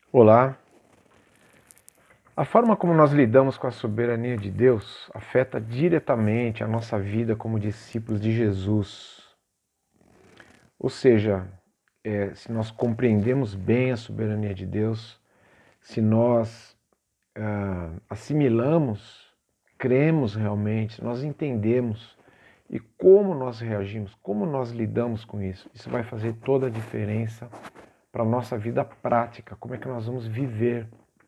Olá! A forma como nós lidamos com a soberania de Deus afeta diretamente a nossa vida como discípulos de Jesus. Ou seja, se nós compreendemos bem a soberania de Deus, se nós assimilamos, cremos realmente, se nós entendemos e como nós reagimos, como nós lidamos com isso, isso vai fazer toda a diferença para a nossa vida prática, como é que nós vamos viver.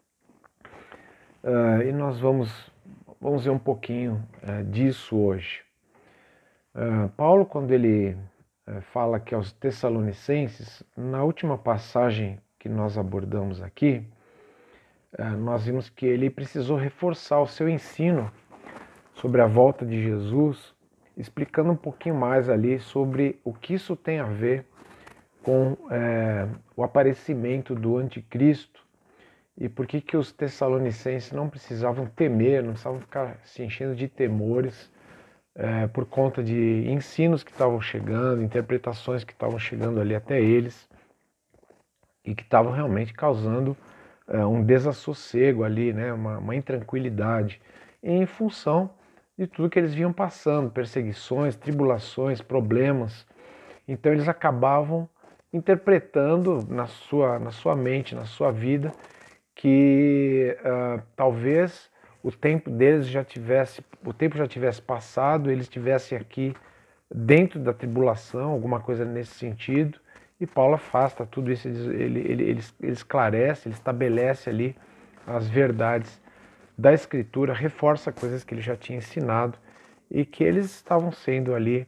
E nós vamos ver um pouquinho disso hoje. Paulo, quando ele fala que aos Tessalonicenses, na última passagem que nós abordamos aqui, nós vimos que ele precisou reforçar o seu ensino sobre a volta de Jesus, explicando um pouquinho mais ali sobre o que isso tem a ver com o aparecimento do anticristo e por que os tessalonicenses não precisavam temer, não precisavam ficar se enchendo de temores por conta de ensinos que estavam chegando, interpretações que estavam chegando ali até eles e que estavam realmente causando um desassossego ali, né, uma intranquilidade em função de tudo que eles vinham passando, perseguições, tribulações, problemas. Então eles acabavam interpretando na sua mente, na sua vida, que talvez o tempo já tivesse passado, eles estivessem aqui dentro da tribulação, alguma coisa nesse sentido, e Paulo afasta tudo isso, ele esclarece, ele estabelece ali as verdades da Escritura, reforça coisas que ele já tinha ensinado e que eles estavam sendo ali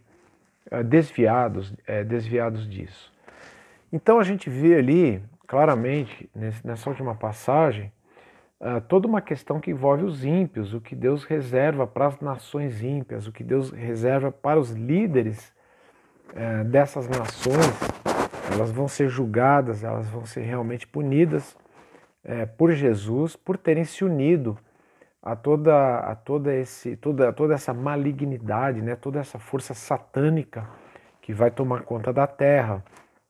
desviados disso. Então a gente vê ali, claramente, nessa última passagem, toda uma questão que envolve os ímpios, o que Deus reserva para as nações ímpias, o que Deus reserva para os líderes dessas nações. Elas vão ser julgadas, elas vão ser realmente punidas por Jesus, por terem se unido a toda essa malignidade, né, toda essa força satânica que vai tomar conta da terra.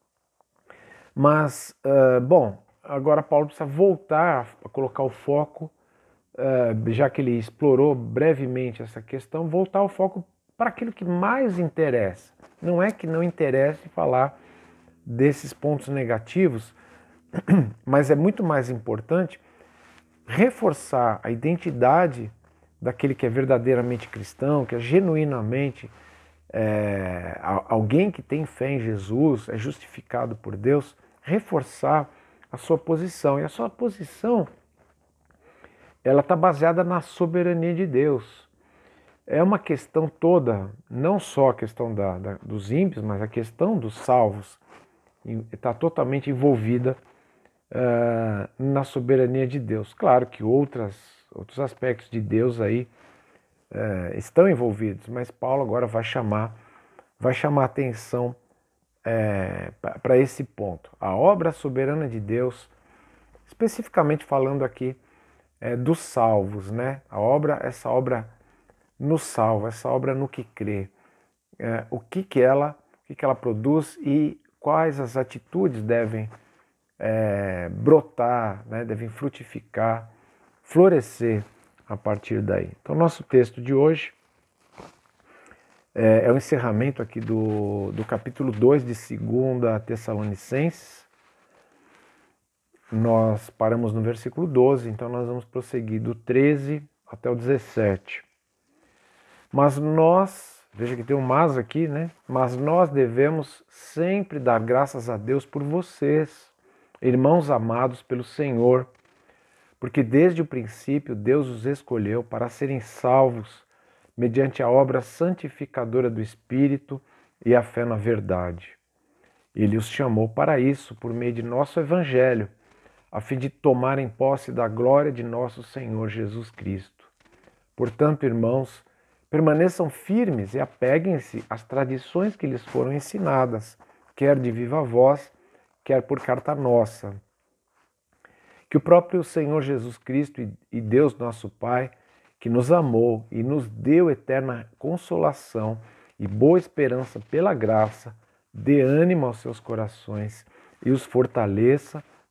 Mas, agora Paulo precisa voltar a colocar o foco, já que ele explorou brevemente essa questão, voltar o foco para aquilo que mais interessa. Não é que não interesse falar desses pontos negativos, mas é muito mais importante reforçar a identidade daquele que é verdadeiramente cristão, que é genuinamente alguém que tem fé em Jesus, é justificado por Deus, reforçar a sua posição. E a sua posição, ela está baseada na soberania de Deus. É uma questão toda, não só a questão dos ímpios, mas a questão dos salvos está totalmente envolvida na soberania de Deus. Claro que outros aspectos de Deus aí estão envolvidos, mas Paulo agora vai chamar atenção para esse ponto. A obra soberana de Deus, especificamente falando aqui dos salvos, né? Essa obra no salvo, essa obra no que crê. O que ela produz e quais as atitudes devem brotar, né? Devem frutificar, florescer a partir daí. Então, nosso texto de hoje é o encerramento aqui do capítulo 2 de 2 Tessalonicenses. Nós paramos no versículo 12, então nós vamos prosseguir do 13 até o 17. Mas nós, veja que tem um mas aqui, né? Mas nós devemos sempre dar graças a Deus por vocês, irmãos amados pelo Senhor, porque desde o princípio Deus os escolheu para serem salvos mediante a obra santificadora do Espírito e a fé na verdade. Ele os chamou para isso por meio de nosso Evangelho, a fim de tomarem posse da glória de nosso Senhor Jesus Cristo. Portanto, irmãos, permaneçam firmes e apeguem-se às tradições que lhes foram ensinadas, quer de viva voz, quer por carta nossa. Que o próprio Senhor Jesus Cristo e Deus nosso Pai, que nos amou e nos deu eterna consolação e boa esperança pela graça, dê ânimo aos seus corações e os fortaleça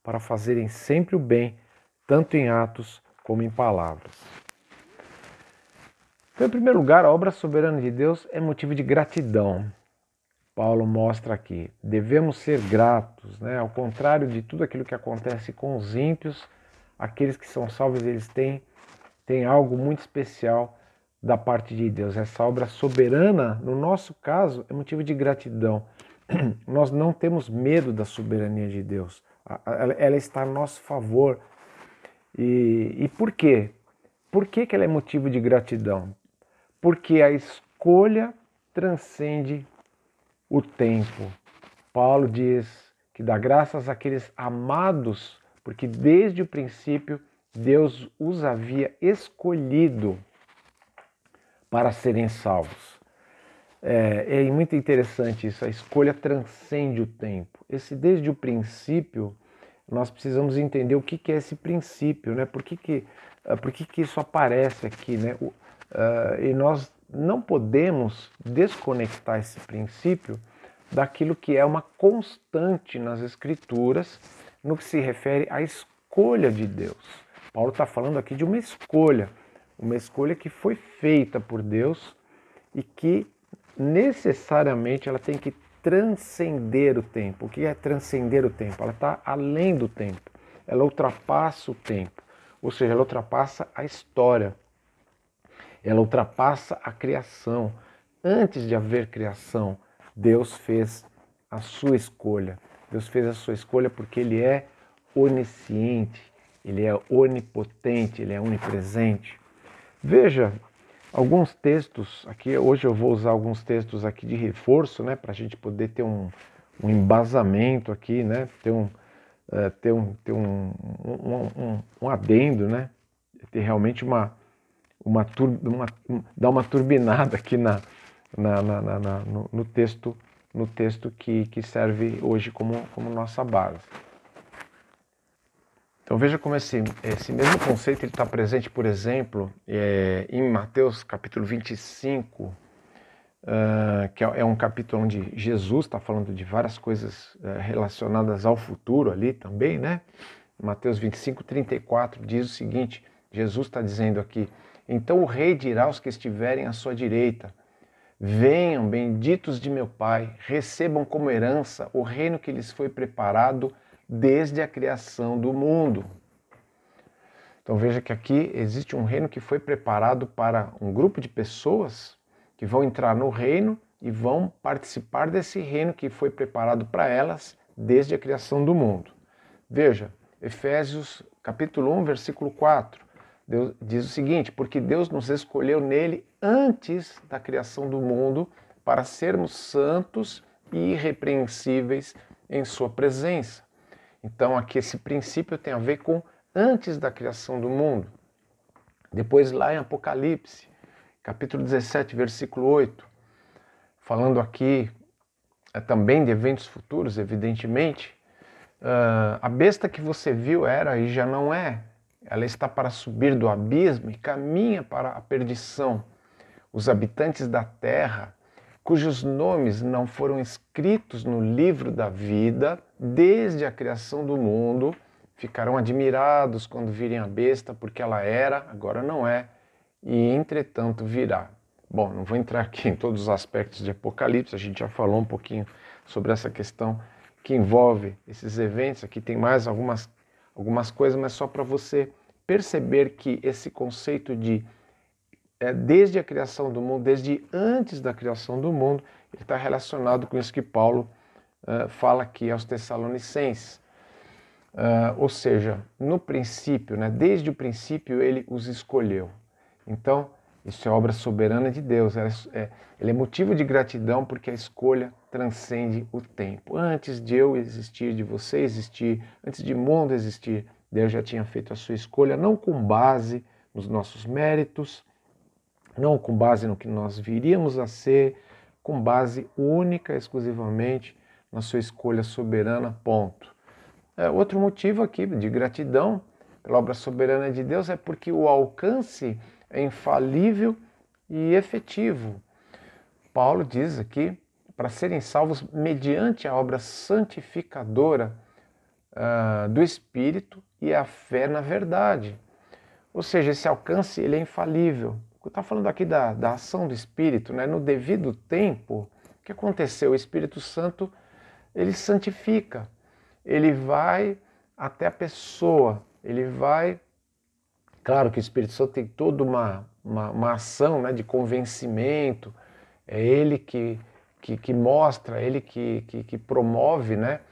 para fazerem sempre o bem, tanto em atos como em palavras. Então, em primeiro lugar, a obra soberana de Deus é motivo de gratidão. Paulo mostra aqui, devemos ser gratos, né? Ao contrário de tudo aquilo que acontece com os ímpios, aqueles que são salvos, eles têm algo muito especial da parte de Deus. Essa obra soberana, no nosso caso, é motivo de gratidão. Nós não temos medo da soberania de Deus. Ela está a nosso favor. E por quê? Por que ela é motivo de gratidão? Porque a escolha transcende o tempo. Paulo diz que dá graças àqueles amados, porque desde o princípio Deus os havia escolhido para serem salvos. É muito interessante isso, a escolha transcende o tempo. Desde o princípio, nós precisamos entender o que é esse princípio, né? Por que isso aparece aqui, né? E nós não podemos desconectar esse princípio daquilo que é uma constante nas Escrituras no que se refere à escolha de Deus. Paulo está falando aqui de uma escolha que foi feita por Deus e que necessariamente ela tem que transcender o tempo. O que é transcender o tempo? Ela está além do tempo, ela ultrapassa o tempo, ou seja, ela ultrapassa a história, ela ultrapassa a criação. Antes de haver criação, Deus fez a sua escolha. Deus fez a sua escolha porque Ele é onisciente, Ele é onipotente, Ele é onipresente. Veja alguns textos aqui, hoje eu vou usar alguns textos aqui de reforço, né, para a gente poder ter um embasamento aqui, né, ter um adendo, né, ter realmente dar uma turbinada aqui no texto que serve hoje como nossa base. Então veja como esse mesmo conceito está presente, por exemplo, em Mateus capítulo 25, que é um capítulo onde Jesus está falando de várias coisas relacionadas ao futuro ali também, né? Mateus 25, 34 diz o seguinte, Jesus está dizendo aqui, então o rei dirá aos que estiverem à sua direita, venham, benditos de meu Pai, recebam como herança o reino que lhes foi preparado desde a criação do mundo. Então veja que aqui existe um reino que foi preparado para um grupo de pessoas que vão entrar no reino e vão participar desse reino que foi preparado para elas desde a criação do mundo. Veja, Efésios capítulo 1, versículo 4. Deus diz o seguinte, porque Deus nos escolheu nele antes da criação do mundo para sermos santos e irrepreensíveis em sua presença. Então aqui esse princípio tem a ver com antes da criação do mundo. Depois lá em Apocalipse, capítulo 17, versículo 8, falando aqui também de eventos futuros, evidentemente, a besta que você viu era e já não é, ela está para subir do abismo e caminha para a perdição. Os habitantes da terra, cujos nomes não foram escritos no livro da vida desde a criação do mundo, ficarão admirados quando virem a besta, porque ela era, agora não é, e entretanto virá. Bom, não vou entrar aqui em todos os aspectos de Apocalipse, a gente já falou um pouquinho sobre essa questão que envolve esses eventos. Aqui tem mais algumas coisas, mas só para você perceber que esse conceito de desde a criação do mundo, desde antes da criação do mundo, ele está relacionado com isso que Paulo fala aqui aos Tessalonicenses. Ou seja, no princípio, né, desde o princípio ele os escolheu. Então, isso é obra soberana de Deus. Ele é motivo de gratidão porque a escolha transcende o tempo. Antes de eu existir, de você existir, antes de mundo existir, Deus já tinha feito a sua escolha, não com base nos nossos méritos, não com base no que nós viríamos a ser, com base única, exclusivamente na sua escolha soberana, ponto. Outro motivo aqui de gratidão pela obra soberana de Deus é porque o alcance é infalível e efetivo. Paulo diz aqui, para serem salvos mediante a obra santificadora do Espírito e a fé na verdade. Ou seja, esse alcance ele é infalível. Eu estou falando aqui da ação do Espírito, né? No devido tempo, o que aconteceu? O Espírito Santo, ele santifica, ele vai até a pessoa, ele vai... Claro que o Espírito Santo tem toda uma ação, né, de convencimento, é ele que mostra, ele que promove, né,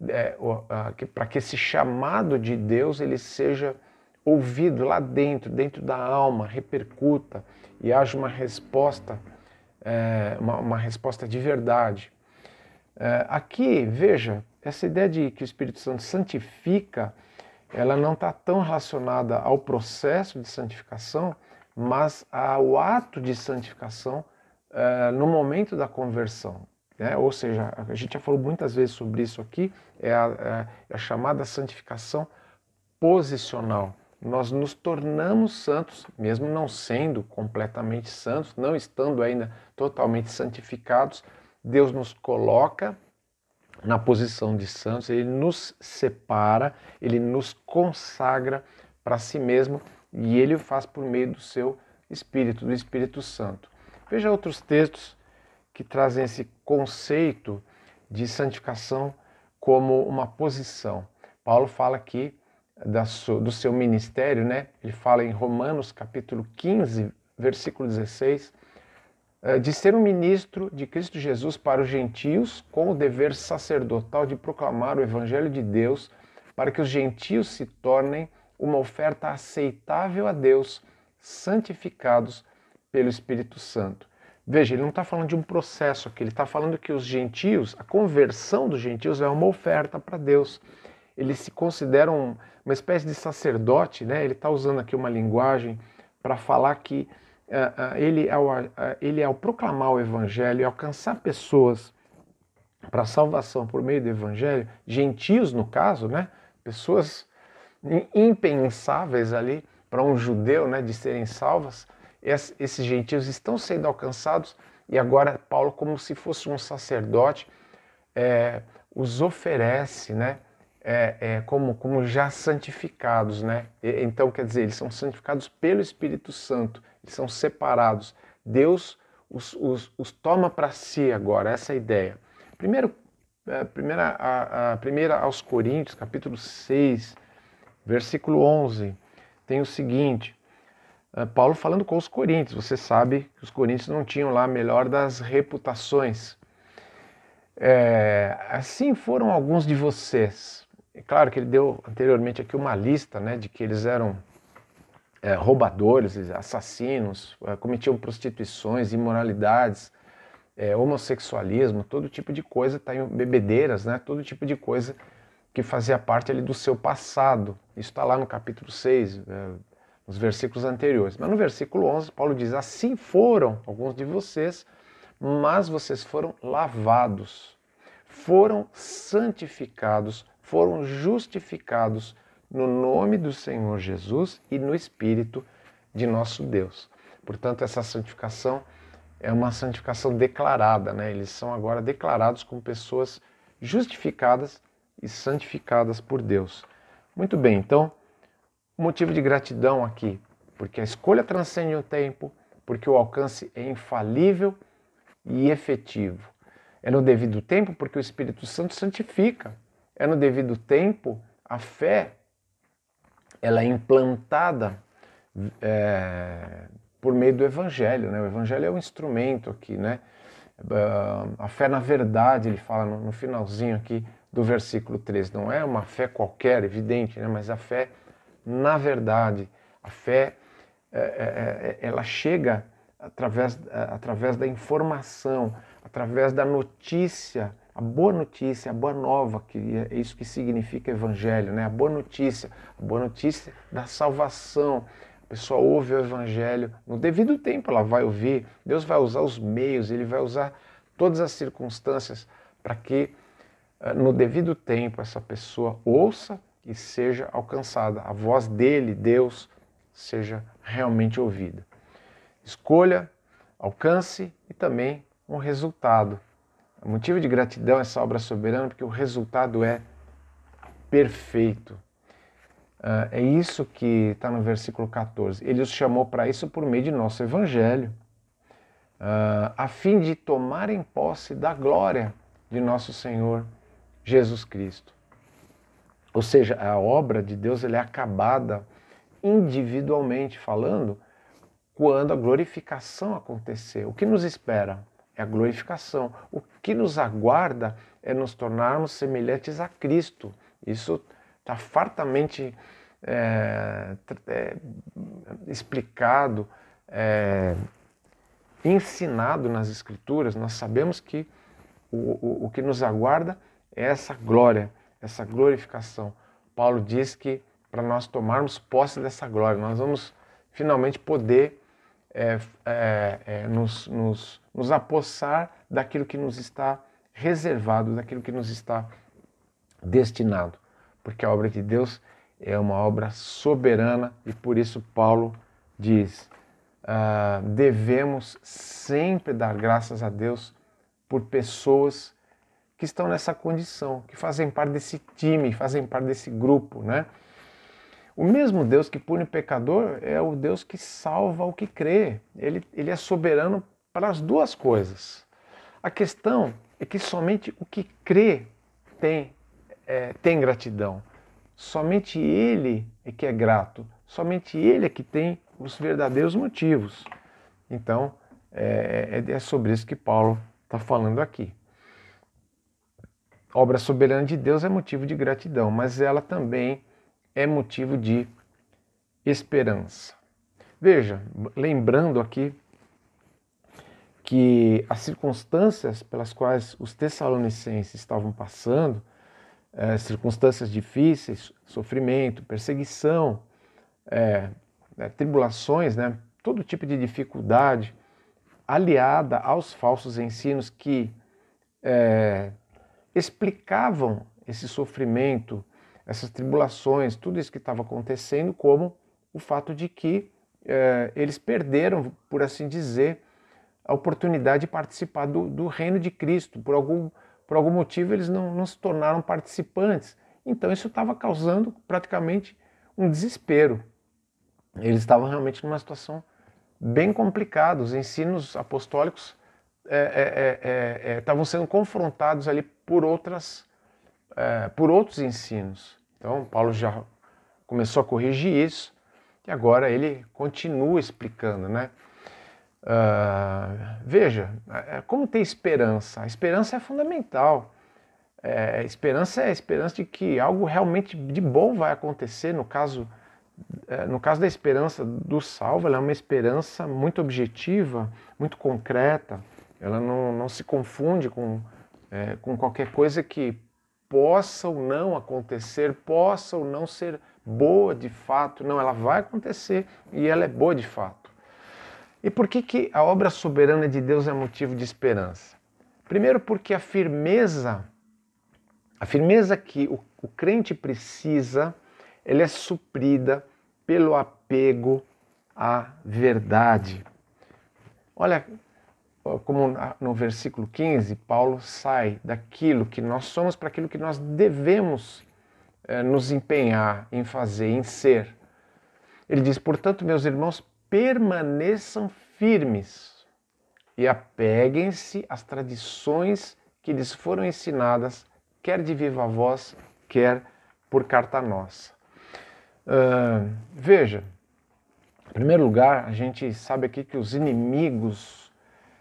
para que esse chamado de Deus ele seja ouvido lá dentro, dentro da alma, repercuta e haja uma resposta, uma resposta de verdade. Aqui, veja, essa ideia de que o Espírito Santo santifica, ela não está tão relacionada ao processo de santificação, mas ao ato de santificação no momento da conversão. Né? Ou seja, a gente já falou muitas vezes sobre isso aqui, é a chamada santificação posicional. Nós nos tornamos santos, mesmo não sendo completamente santos, não estando ainda totalmente santificados, Deus nos coloca na posição de santos, ele nos separa, ele nos consagra para si mesmo e ele o faz por meio do seu Espírito, do Espírito Santo. Veja outros textos que trazem esse conceito de santificação como uma posição. Paulo fala aqui do seu ministério, né? Ele fala em Romanos capítulo 15, versículo 16, de ser um ministro de Cristo Jesus para os gentios, com o dever sacerdotal de proclamar o Evangelho de Deus, para que os gentios se tornem uma oferta aceitável a Deus, santificados pelo Espírito Santo. Veja, ele não está falando de um processo aqui, ele está falando que os gentios, a conversão dos gentios é uma oferta para Deus. Eles se consideram uma espécie de sacerdote, né? Ele está usando aqui uma linguagem para falar que ele, ao proclamar o Evangelho e alcançar pessoas para a salvação por meio do Evangelho, gentios no caso, né? Pessoas impensáveis ali para um judeu, né, de serem salvas, esses gentios estão sendo alcançados e agora Paulo, como se fosse um sacerdote, os oferece, né, como já santificados, né? Então, quer dizer, eles são santificados pelo Espírito Santo, eles são separados. Deus os toma para si agora, essa é a ideia. Primeira aos Coríntios, capítulo 6, versículo 11, tem o seguinte, Paulo falando com os coríntios, você sabe que os coríntios não tinham lá a melhor das reputações. Assim foram alguns de vocês. É claro que ele deu anteriormente aqui uma lista, né, de que eles eram roubadores, assassinos, cometiam prostituições, imoralidades, homossexualismo, todo tipo de coisa, bebedeiras, né, todo tipo de coisa que fazia parte ali do seu passado. Isso está lá no capítulo 6, nos versículos anteriores. Mas no versículo 11, Paulo diz, assim foram alguns de vocês, mas vocês foram lavados, foram santificados, foram justificados no nome do Senhor Jesus e no Espírito de nosso Deus. Portanto, essa santificação é uma santificação declarada, né? Eles são agora declarados como pessoas justificadas e santificadas por Deus. Muito bem, então, motivo de gratidão aqui, porque a escolha transcende o tempo, porque o alcance é infalível e efetivo. É no devido tempo porque o Espírito Santo santifica. É no devido tempo a fé ela é implantada por meio do Evangelho, né? O Evangelho é um instrumento aqui, né? A fé na verdade, ele fala no finalzinho aqui do versículo 13, não é uma fé qualquer, evidente, né? Mas a fé na verdade. A fé, ela chega através da informação, através da notícia, a boa nova, que é isso que significa evangelho, né? A boa notícia da salvação. A pessoa ouve o evangelho, no devido tempo ela vai ouvir, Deus vai usar os meios, ele vai usar todas as circunstâncias para que no devido tempo essa pessoa ouça e seja alcançada, a voz dele, Deus, seja realmente ouvida. Escolha, alcance e também um resultado. O motivo de gratidão é essa obra soberana, porque o resultado é perfeito. É isso que está no versículo 14. Ele os chamou para isso por meio de nosso evangelho, a fim de tomarem posse da glória de nosso Senhor Jesus Cristo. Ou seja, a obra de Deus ela é acabada individualmente falando quando a glorificação acontecer. O que nos espera é a glorificação. O que nos aguarda é nos tornarmos semelhantes a Cristo. Isso está fartamente explicado, ensinado nas Escrituras. Nós sabemos que o que nos aguarda é essa glória, essa glorificação. Paulo diz que para nós tomarmos posse dessa glória, nós vamos finalmente poder nos apossar daquilo que nos está reservado, daquilo que nos está destinado. Porque a obra de Deus é uma obra soberana e por isso Paulo diz, devemos sempre dar graças a Deus por pessoas que estão nessa condição, que fazem parte desse time, fazem parte desse grupo, né? O mesmo Deus que pune o pecador é o Deus que salva o que crê. Ele é soberano para as duas coisas. A questão é que somente o que crê tem gratidão. Somente ele é que é grato. Somente ele é que tem os verdadeiros motivos. Então, é sobre isso que Paulo está falando aqui. A obra soberana de Deus é motivo de gratidão, mas ela também é motivo de esperança. Veja, lembrando aqui que as circunstâncias pelas quais os tessalonicenses estavam passando, circunstâncias difíceis, sofrimento, perseguição, tribulações, né, todo tipo de dificuldade, aliada aos falsos ensinos que explicavam esse sofrimento, essas tribulações, tudo isso que estava acontecendo, como o fato de que eles perderam, por assim dizer, a oportunidade de participar do reino de Cristo. Por algum motivo eles não se tornaram participantes. Então isso estava causando praticamente um desespero. Eles estavam realmente numa situação bem complicada. Os ensinos apostólicos estavam sendo confrontados ali por outros ensinos. Então Paulo já começou a corrigir isso e agora ele continua explicando, né? Veja, como ter esperança? A esperança é fundamental. A esperança é a esperança de que algo realmente de bom vai acontecer. No caso da esperança do salvo, ela é uma esperança muito objetiva, muito concreta. Ela não se confunde com qualquer coisa que possa ou não acontecer, possa ou não ser boa de fato. Não, ela vai acontecer e ela é boa de fato. E por que a obra soberana de Deus é motivo de esperança? Primeiro porque a firmeza que o crente precisa, ela é suprida pelo apego à verdade. Olha como no versículo 15, Paulo sai daquilo que nós somos para aquilo que nós devemos nos empenhar em fazer, em ser. Ele diz, portanto, meus irmãos, permaneçam firmes e apeguem-se às tradições que lhes foram ensinadas, quer de viva voz, quer por carta nossa. Veja, em primeiro lugar, a gente sabe aqui que os inimigos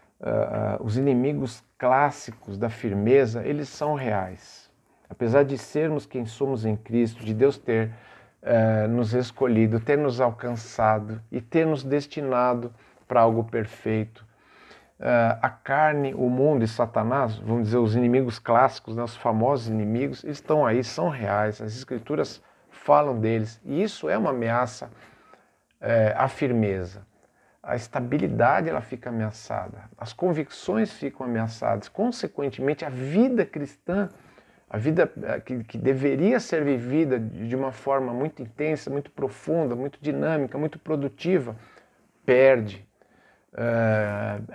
clássicos da firmeza, eles são reais. Apesar de sermos quem somos em Cristo, de Deus ter nos escolhido, ter nos alcançado e ter nos destinado para algo perfeito. A carne, o mundo e Satanás, vamos dizer, os inimigos clássicos, né, os famosos inimigos, eles estão aí, são reais, as escrituras falam deles, e isso é uma ameaça à firmeza. A estabilidade ela fica ameaçada, as convicções ficam ameaçadas, consequentemente a vida cristã, a vida que deveria ser vivida de uma forma muito intensa, muito profunda, muito dinâmica, muito produtiva, perde.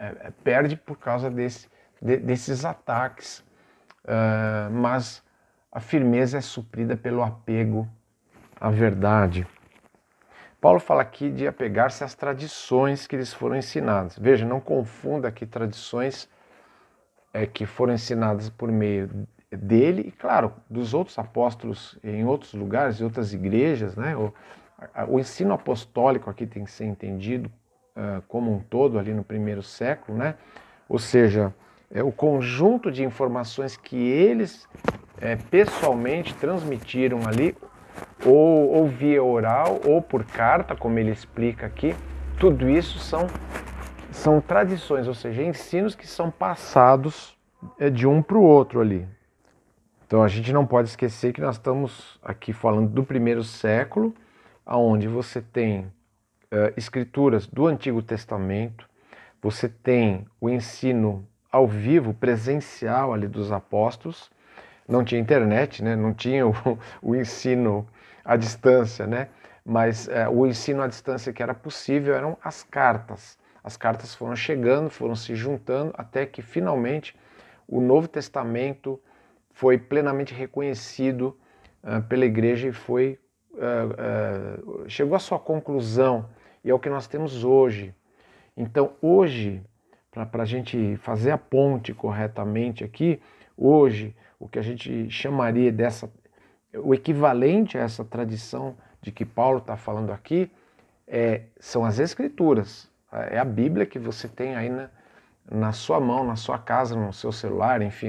Perde por causa desses ataques. Mas a firmeza é suprida pelo apego à verdade. Paulo fala aqui de apegar-se às tradições que lhes foram ensinadas. Veja, não confunda aqui tradições que foram ensinadas por meio dele e, claro, dos outros apóstolos em outros lugares, em outras igrejas, né? O ensino apostólico aqui tem que ser entendido como um todo ali no primeiro século, né? Ou seja, é o conjunto de informações que eles pessoalmente transmitiram ali, ou via oral, ou por carta, como ele explica aqui. Tudo isso são tradições, ou seja, ensinos que são passados de um para o outro ali. Então a gente não pode esquecer que nós estamos aqui falando do primeiro século, onde você tem escrituras do Antigo Testamento, você tem o ensino ao vivo, presencial ali dos apóstolos, não tinha internet, né? Não tinha o ensino à distância, né? Mas o ensino à distância que era possível eram as cartas. As cartas foram chegando, foram se juntando, até que finalmente o Novo Testamento foi plenamente reconhecido pela igreja e chegou à sua conclusão, e é o que nós temos hoje. Então hoje, para a gente fazer a ponte corretamente aqui, hoje o que a gente chamaria o equivalente a essa tradição de que Paulo está falando aqui, são as Escrituras. É a Bíblia que você tem aí na sua mão, na sua casa, no seu celular, enfim,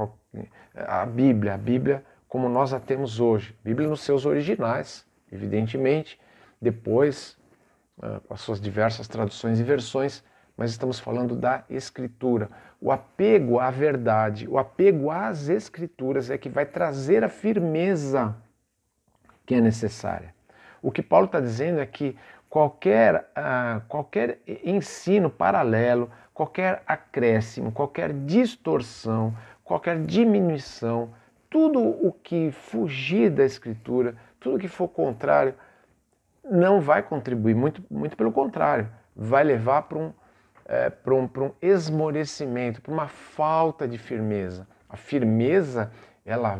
a Bíblia como nós a temos hoje. Bíblia nos seus originais, evidentemente, depois com as suas diversas traduções e versões, mas estamos falando da Escritura. O apego à verdade, o apego às Escrituras é que vai trazer a firmeza que é necessária. O que Paulo está dizendo é que qualquer ensino paralelo, qualquer acréscimo, qualquer distorção, qualquer diminuição, tudo o que fugir da Escritura, tudo que for contrário, não vai contribuir, muito pelo contrário, vai levar para um esmorecimento, para uma falta de firmeza. A firmeza, ela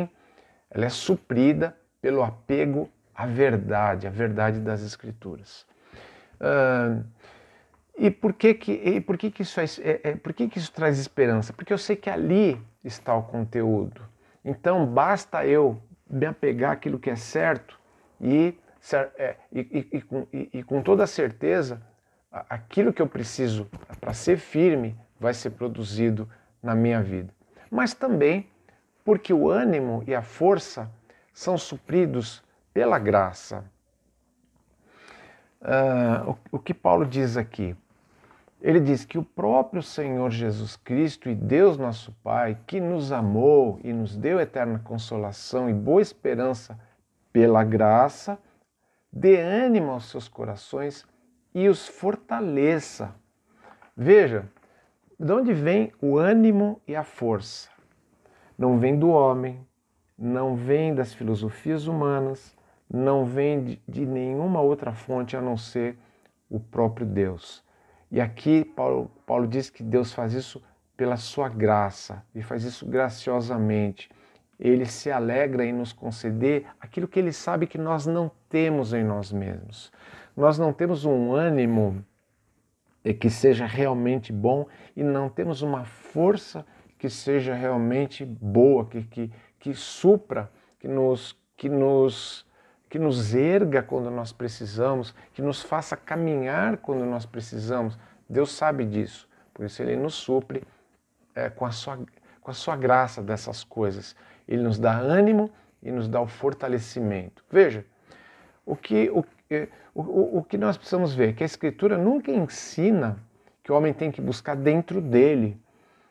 é suprida pelo apego à verdade, a verdade das Escrituras. E por que isso traz esperança? Porque eu sei que ali está o conteúdo. Então basta eu me apegar àquilo que é certo e com toda certeza aquilo que eu preciso para ser firme vai ser produzido na minha vida. Mas também porque o ânimo e a força são supridos pela graça. O que Paulo diz aqui? Ele diz que o próprio Senhor Jesus Cristo e Deus nosso Pai, que nos amou e nos deu eterna consolação e boa esperança pela graça, dê ânimo aos seus corações e os fortaleça. Veja, de onde vem o ânimo e a força? Não vem do homem, não vem das filosofias humanas, não vem de nenhuma outra fonte a não ser o próprio Deus. E aqui Paulo diz que Deus faz isso pela sua graça e faz isso graciosamente. Ele se alegra em nos conceder aquilo que ele sabe que nós não temos em nós mesmos. Nós não temos um ânimo que seja realmente bom e não temos uma força que seja realmente boa, que supra, que nos erga quando nós precisamos, que nos faça caminhar quando nós precisamos. Deus sabe disso, por isso Ele nos supre com a sua graça dessas coisas. Ele nos dá ânimo e nos dá o fortalecimento. Veja, o que nós precisamos ver? Que a Escritura nunca ensina que o homem tem que buscar dentro dele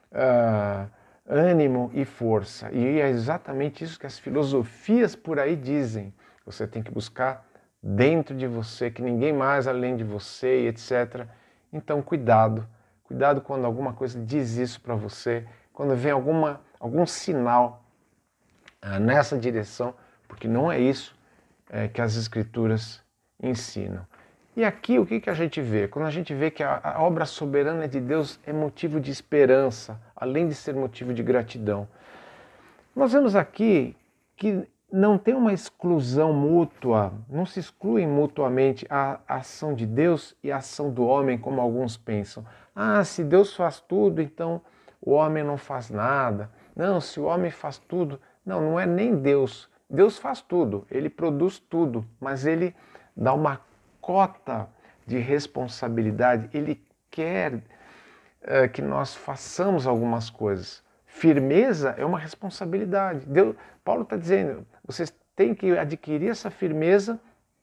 ânimo e força. E é exatamente isso que as filosofias por aí dizem. Você tem que buscar dentro de você, que ninguém mais além de você, etc. Então, cuidado. Cuidado quando alguma coisa diz isso para você, quando vem algum sinal nessa direção, porque não é isso que as Escrituras ensinam. E aqui o que a gente vê? Quando a gente vê que a obra soberana de Deus é motivo de esperança, além de ser motivo de gratidão. Nós vemos aqui que não tem uma exclusão mútua, não se excluem mutuamente a ação de Deus e a ação do homem, como alguns pensam. Ah, se Deus faz tudo, então o homem não faz nada. Não, se o homem faz tudo... Não, não é nem Deus. Deus faz tudo, ele produz tudo, mas ele dá uma cota de responsabilidade, ele quer que nós façamos algumas coisas. Firmeza é uma responsabilidade. Paulo está dizendo, vocês têm que adquirir essa firmeza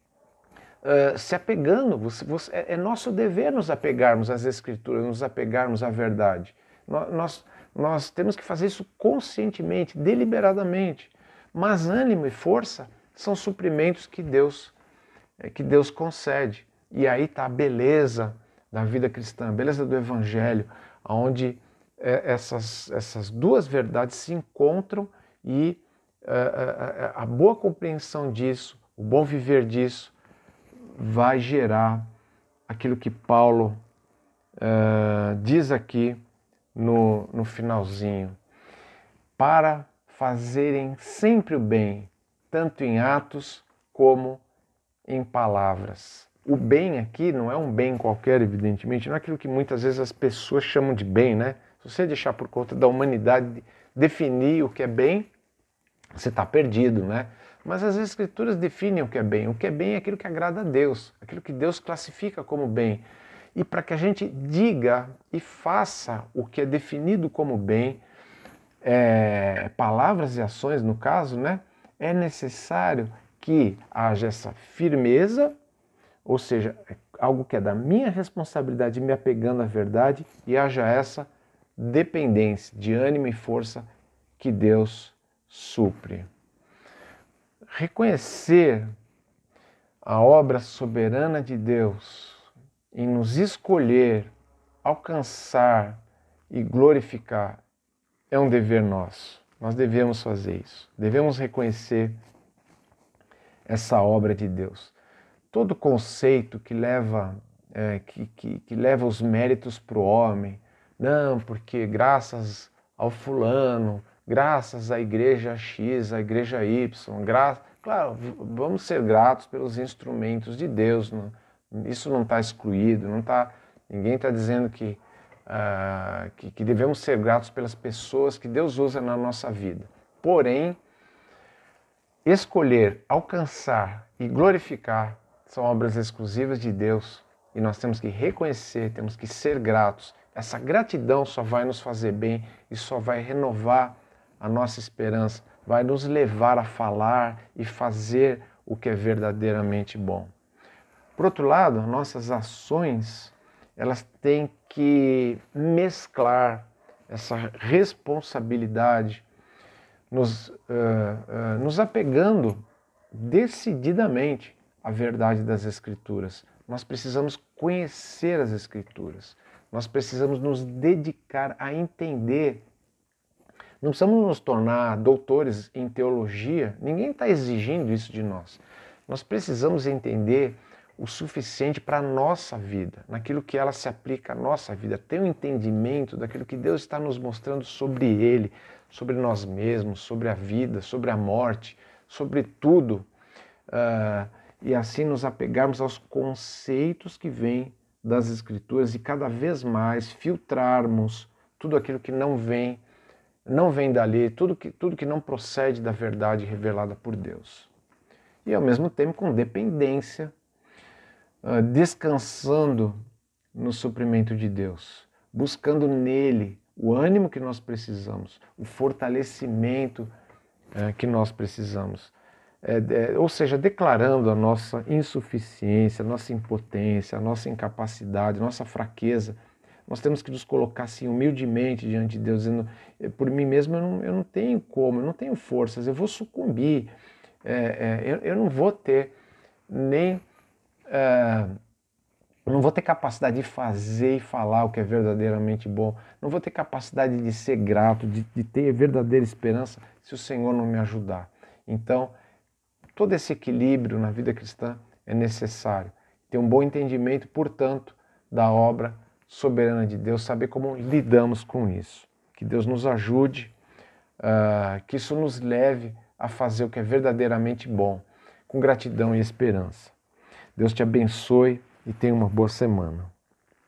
se apegando. É nosso dever nos apegarmos às Escrituras, nos apegarmos à verdade. Nós temos que fazer isso conscientemente, deliberadamente. Mas ânimo e força são suprimentos que Deus concede. E aí está a beleza da vida cristã, a beleza do Evangelho, onde essas duas verdades se encontram e a boa compreensão disso, o bom viver disso, vai gerar aquilo que Paulo diz aqui no finalzinho. Para fazerem sempre o bem, tanto em atos como em palavras. O bem aqui não é um bem qualquer, evidentemente, não é aquilo que muitas vezes as pessoas chamam de bem, né? Se você deixar por conta da humanidade definir o que é bem, você está perdido, né? Mas as Escrituras definem o que é bem. O que é bem é aquilo que agrada a Deus, aquilo que Deus classifica como bem. E para que a gente diga e faça o que é definido como bem, palavras e ações no caso, né? É necessário que haja essa firmeza, ou seja, algo que é da minha responsabilidade, me apegando à verdade, e haja essa dependência de ânimo e força que Deus supre. Reconhecer a obra soberana de Deus em nos escolher, alcançar e glorificar é um dever nosso. Nós devemos fazer isso. Devemos reconhecer essa obra de Deus. Todo conceito que leva, que leva os méritos para o homem, não, porque graças ao fulano, graças à igreja X, à igreja Y, claro, vamos ser gratos pelos instrumentos de Deus, não, isso não está excluído, ninguém está dizendo que devemos ser gratos pelas pessoas que Deus usa na nossa vida. Porém, escolher, alcançar e glorificar são obras exclusivas de Deus e nós temos que reconhecer, temos que ser gratos. Essa gratidão só vai nos fazer bem e só vai renovar a nossa esperança, vai nos levar a falar e fazer o que é verdadeiramente bom. Por outro lado, nossas ações, elas têm que mesclar essa responsabilidade, nos apegando decididamente à verdade das Escrituras. Nós precisamos conhecer as Escrituras, nós precisamos nos dedicar a entender. Não precisamos nos tornar doutores em teologia, ninguém está exigindo isso de nós. Nós precisamos entender o suficiente para a nossa vida, naquilo que ela se aplica à nossa vida, ter um entendimento daquilo que Deus está nos mostrando sobre Ele, sobre nós mesmos, sobre a vida, sobre a morte, sobre tudo, e assim nos apegarmos aos conceitos que vêm das Escrituras e cada vez mais filtrarmos tudo aquilo que não vem dali, tudo que não procede da verdade revelada por Deus. E ao mesmo tempo com dependência, descansando no suprimento de Deus, buscando nele o ânimo que nós precisamos, o fortalecimento que nós precisamos. Ou seja, declarando a nossa insuficiência, a nossa impotência, a nossa incapacidade, a nossa fraqueza. Nós temos que nos colocar assim humildemente diante de Deus, dizendo, por mim mesmo eu não tenho como, eu não tenho forças, eu vou sucumbir, eu não vou ter nem... não vou ter capacidade de fazer e falar o que é verdadeiramente bom, não vou ter capacidade de ser grato, de ter verdadeira esperança se o Senhor não me ajudar. Então, todo esse equilíbrio na vida cristã é necessário. Ter um bom entendimento, portanto, da obra soberana de Deus, saber como lidamos com isso. Que Deus nos ajude que isso nos leve a fazer o que é verdadeiramente bom, com gratidão e esperança. Deus te abençoe e tenha uma boa semana.